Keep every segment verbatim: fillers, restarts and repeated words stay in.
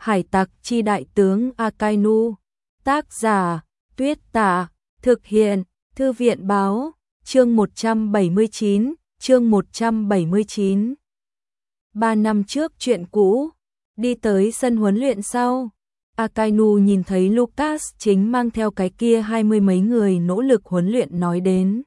Hải tặc chi đại tướng Akainu. Tác giả, Tuyết Tả. Thực hiện, Thư viện Báo. Chương một trăm bảy mươi chín, chương một trăm bảy mươi chín. Ba năm trước chuyện cũ, đi tới sân huấn luyện sau. Akainu nhìn thấy Lucas chính mang theo cái kia hai mươi mấy người nỗ lực huấn luyện nói đến.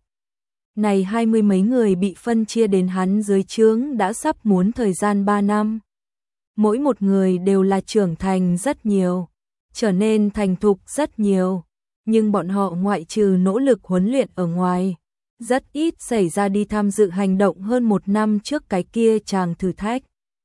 Này hai mươi mấy người bị phân chia đến hắn dưới trướng đã sắp muốn thời gian ba năm. Mỗi một người đều là trưởng thành rất nhiều, trở nên thành thục rất nhiều, nhưng bọn họ ngoại trừ nỗ lực huấn luyện ở ngoài, rất ít xảy ra đi tham dự hành động hơn một năm trước cái kia chàng thử thách.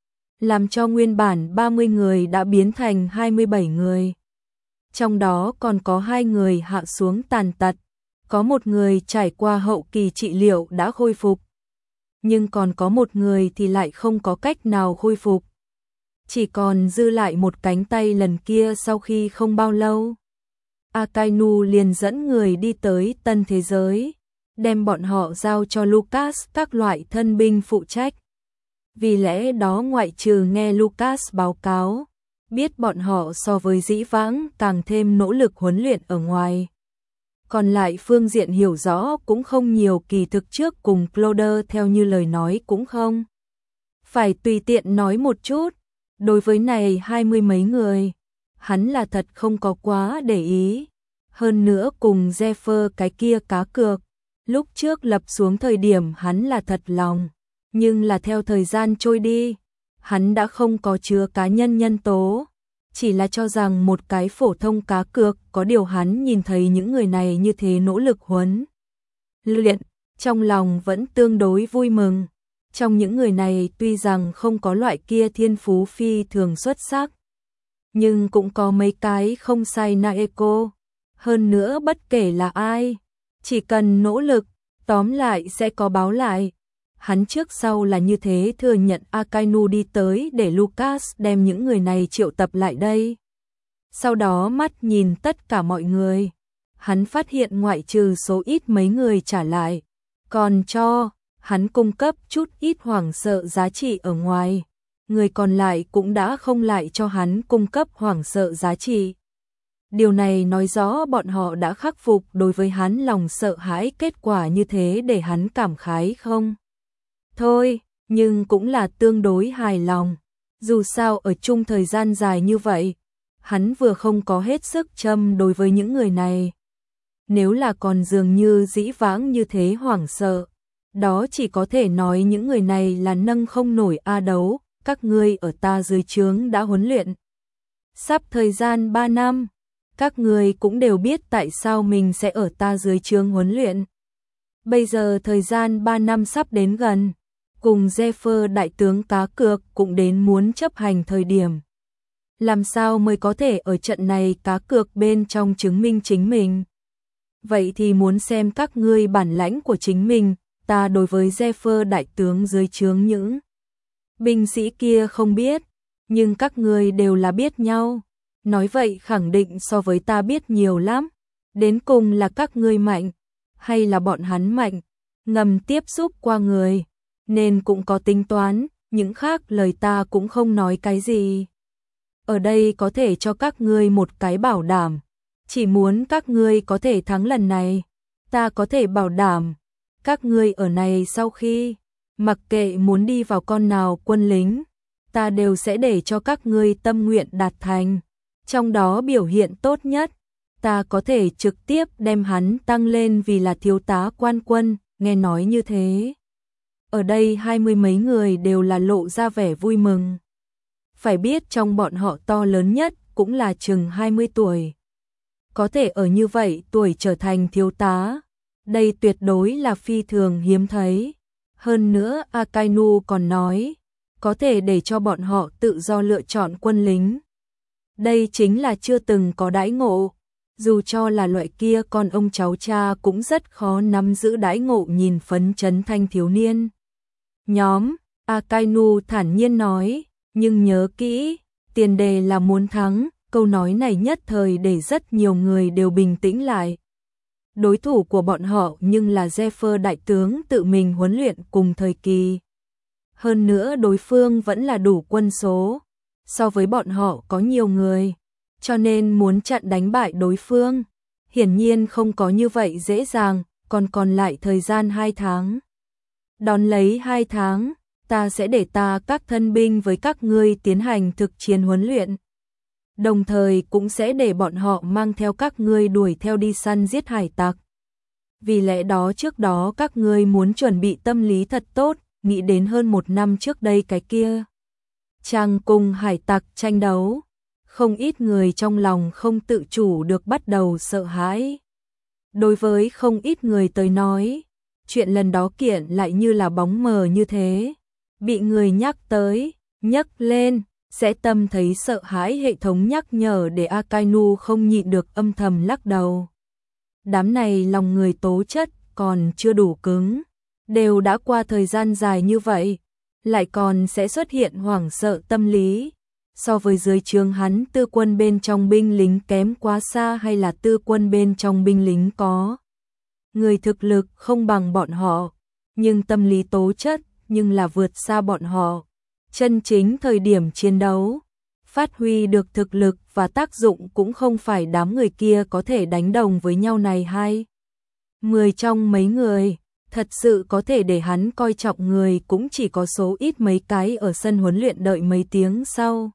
Làm cho nguyên bản ba mươi người đã biến thành hai mươi bảy người. Trong đó còn có hai người hạ xuống tàn tật, có một người trải qua hậu kỳ trị liệu đã khôi phục, nhưng còn có một người thì lại không có cách nào khôi phục. Chỉ còn dư lại một cánh tay lần kia sau khi không bao lâu. Akainu liền dẫn người đi tới tân thế giới, đem bọn họ giao cho Lucas các loại thân binh phụ trách. Vì lẽ đó ngoại trừ nghe Lucas báo cáo, biết bọn họ so với dĩ vãng càng thêm nỗ lực huấn luyện ở ngoài. Còn lại phương diện hiểu rõ cũng không nhiều, kỳ thực trước cùng Cloder theo như lời nói cũng không. Phải tùy tiện nói một chút, đối với này hai mươi mấy người, hắn là thật không có quá để ý. Hơn nữa cùng Zephyr cái kia cá cược, lúc trước lập xuống thời điểm hắn là thật lòng. Nhưng là theo thời gian trôi đi, hắn đã không có chứa cá nhân nhân tố, chỉ là cho rằng một cái phổ thông cá cược, có điều hắn nhìn thấy những người này như thế nỗ lực huấn luyện, trong lòng vẫn tương đối vui mừng. Trong những người này tuy rằng không có loại kia thiên phú phi thường xuất sắc, nhưng cũng có mấy cái không sai Naeko. Hơn nữa bất kể là ai, chỉ cần nỗ lực, tóm lại sẽ có báo lại. Hắn trước sau là như thế thừa nhận. Akainu đi tới để Lucas đem những người này triệu tập lại đây. Sau đó mắt nhìn tất cả mọi người, hắn phát hiện ngoại trừ số ít mấy người trả lại, còn cho hắn cung cấp chút ít hoảng sợ giá trị ở ngoài, người còn lại cũng đã không lại cho hắn cung cấp hoảng sợ giá trị. Điều này nói rõ bọn họ đã khắc phục đối với hắn lòng sợ hãi, kết quả như thế để hắn cảm khái không thôi, nhưng cũng là tương đối hài lòng. Dù sao ở chung thời gian dài như vậy, hắn vừa không có hết sức châm đối với những người này. Nếu là còn dường như dĩ vãng như thế hoảng sợ, đó chỉ có thể nói những người này là nâng không nổi a đấu. Các ngươi ở ta dưới trướng đã huấn luyện sắp thời gian ba năm, các ngươi cũng đều biết tại sao mình sẽ ở ta dưới trướng huấn luyện. Bây giờ thời gian ba năm sắp đến gần, cùng Zephyr đại tướng cá cược cũng đến muốn chấp hành thời điểm. Làm sao mới có thể ở trận này cá cược bên trong chứng minh chính mình? Vậy thì muốn xem các ngươi bản lãnh của chính mình. Ta đối với Zephyr đại tướng dưới trướng những binh sĩ kia không biết, nhưng các ngươi đều là biết nhau. Nói vậy khẳng định so với ta biết nhiều lắm. Đến cùng là các ngươi mạnh, hay là bọn hắn mạnh? Ngầm tiếp xúc qua người, nên cũng có tính toán, những khác lời ta cũng không nói cái gì. Ở đây có thể cho các ngươi một cái bảo đảm, chỉ muốn các ngươi có thể thắng lần này, ta có thể bảo đảm, các ngươi ở này sau khi, mặc kệ muốn đi vào con nào quân lính, ta đều sẽ để cho các ngươi tâm nguyện đạt thành. Trong đó biểu hiện tốt nhất, ta có thể trực tiếp đem hắn tăng lên vì là thiếu tá quan quân. Nghe nói như thế, ở đây hai mươi mấy người đều là lộ ra vẻ vui mừng. Phải biết trong bọn họ to lớn nhất cũng là chừng hai mươi tuổi. Có thể ở như vậy tuổi trở thành thiếu tá, đây tuyệt đối là phi thường hiếm thấy. Hơn nữa Akainu còn nói, có thể để cho bọn họ tự do lựa chọn quân lính. Đây chính là chưa từng có đãi ngộ. Dù cho là loại kia con ông cháu cha cũng rất khó nắm giữ đãi ngộ nhìn phấn chấn thanh thiếu niên. Nhóm, Akainu thản nhiên nói, nhưng nhớ kỹ, tiền đề là muốn thắng. Câu nói này nhất thời để rất nhiều người đều bình tĩnh lại. Đối thủ của bọn họ nhưng là Zephyr đại tướng tự mình huấn luyện cùng thời kỳ. Hơn nữa đối phương vẫn là đủ quân số. so với bọn họ có nhiều người, cho nên muốn chặn đánh bại đối phương. Hiển nhiên không có như vậy dễ dàng, còn còn lại thời gian hai tháng. Đón lấy hai tháng, ta sẽ để ta các thân binh với các ngươi tiến hành thực chiến huấn luyện. Đồng thời cũng sẽ để bọn họ mang theo các ngươi đuổi theo đi săn giết hải tặc. Vì lẽ đó trước đó các ngươi muốn chuẩn bị tâm lý thật tốt, nghĩ đến hơn một năm trước đây cái kia. Chàng cùng hải tặc tranh đấu, không ít người trong lòng không tự chủ được bắt đầu sợ hãi. Đối với không ít người tới nói, chuyện lần đó kiện lại như là bóng mờ như thế. Bị người nhắc tới, nhắc lên, sẽ tâm thấy sợ hãi, hệ thống nhắc nhở để Akainu không nhịn được âm thầm lắc đầu. Đám này lòng người tố chất còn chưa đủ cứng, đều đã qua thời gian dài như vậy, lại còn sẽ xuất hiện hoảng sợ tâm lý. So với dưới trướng hắn tư quân bên trong binh lính kém quá xa, hay là tư quân bên trong binh lính có người thực lực không bằng bọn họ, nhưng tâm lý tố chất nhưng là vượt xa bọn họ. Chân chính thời điểm chiến đấu, phát huy được thực lực và tác dụng cũng không phải đám người kia có thể đánh đồng với nhau này hay. Mười trong mấy người, thật sự có thể để hắn coi trọng người cũng chỉ có số ít mấy cái ở sân huấn luyện đợi mấy tiếng sau.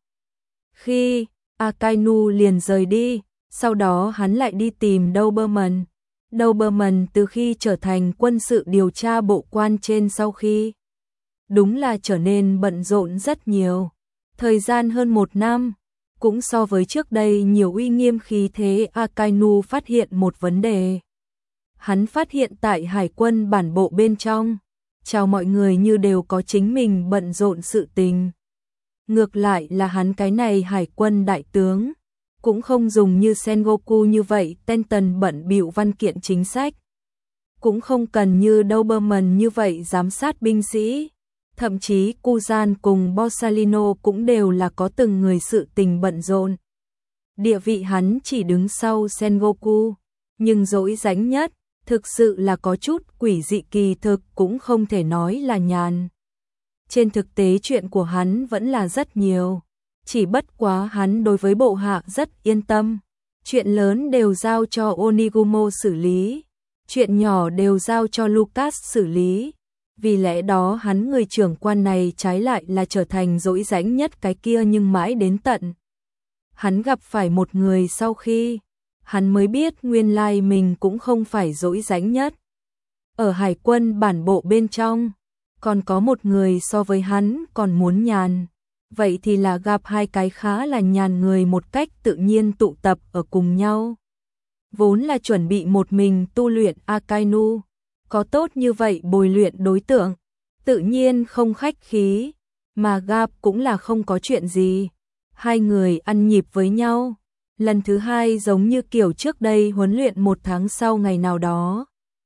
Khi Akainu liền rời đi, sau đó hắn lại đi tìm Doberman. Doberman từ khi trở thành quân sự điều tra bộ quan trên sau khi, đúng là trở nên bận rộn rất nhiều. Thời gian hơn một năm, cũng so với trước đây nhiều uy nghiêm khí thế. Akainu phát hiện một vấn đề. Hắn phát hiện tại hải quân bản bộ bên trong, chào mọi người như đều có chính mình bận rộn sự tình. Ngược lại là hắn cái này hải quân đại tướng, cũng không dùng như Sengoku như vậy tên tần bận bịu văn kiện chính sách. Cũng không cần như Doberman như vậy giám sát binh sĩ. Thậm chí Kuzan cùng Borsalino cũng đều là có từng người sự tình bận rộn. Địa vị hắn chỉ đứng sau Sengoku, nhưng dỗi dánh nhất, thực sự là có chút quỷ dị, kỳ thực cũng không thể nói là nhàn. Trên thực tế chuyện của hắn vẫn là rất nhiều, chỉ bất quá hắn đối với bộ hạ rất yên tâm. Chuyện lớn đều giao cho Onigumo xử lý, chuyện nhỏ đều giao cho Lucas xử lý. Vì lẽ đó hắn người trưởng quan này trái lại là trở thành dỗi dãnh nhất cái kia, nhưng mãi đến tận hắn gặp phải một người sau khi, hắn mới biết nguyên lai mình cũng không phải dỗi dãnh nhất. Ở hải quân bản bộ bên trong, còn có một người so với hắn còn muốn nhàn. Vậy thì là gặp hai cái khá là nhàn người một cách tự nhiên tụ tập ở cùng nhau. Vốn là chuẩn bị một mình tu luyện Akainu, có tốt như vậy bồi luyện đối tượng, tự nhiên không khách khí, mà gặp cũng là không có chuyện gì. Hai người ăn nhịp với nhau, lần thứ hai giống như kiểu trước đây huấn luyện một tháng sau ngày nào đó.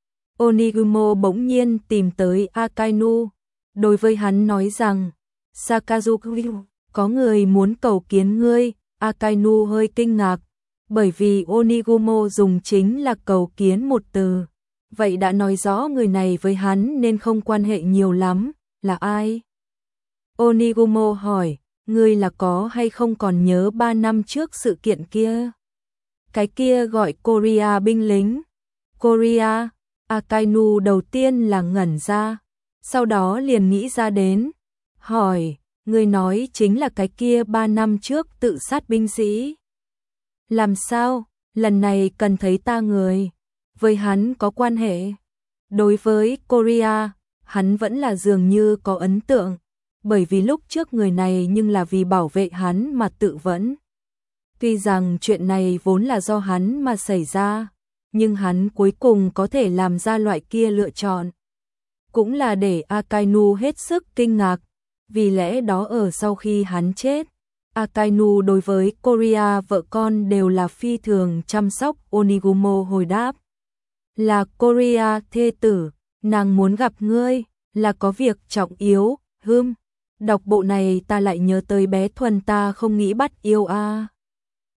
Onigumo bỗng nhiên tìm tới Akainu, đối với hắn nói rằng, Sakazuki, có người muốn cầu kiến ngươi. Akainu hơi kinh ngạc, bởi vì Onigumo dùng chính là cầu kiến một từ. Vậy đã nói rõ người này với hắn nên không quan hệ nhiều lắm, là ai? Onigumo hỏi, ngươi là có hay không còn nhớ ba năm trước sự kiện kia? Cái kia gọi Korea binh lính. Korea, Akainu đầu tiên là ngẩn ra, sau đó liền nghĩ ra đến, hỏi, ngươi nói chính là cái kia ba năm trước tự sát binh sĩ. Làm sao, lần này cần thấy ta người, với hắn có quan hệ. Đối với Korea, hắn vẫn là dường như có ấn tượng, bởi vì lúc trước người này nhưng là vì bảo vệ hắn mà tự vẫn. Tuy rằng chuyện này vốn là do hắn mà xảy ra, nhưng hắn cuối cùng có thể làm ra loại kia lựa chọn, cũng là để Akainu hết sức kinh ngạc. Vì lẽ đó ở sau khi hắn chết, Akainu đối với Korea vợ con đều là phi thường chăm sóc. Onigumo hồi đáp, là Korea thê tử, nàng muốn gặp ngươi, là có việc trọng yếu. Hừm, đọc bộ này ta lại nhớ tới bé Thuần, ta không nghĩ bắt yêu a.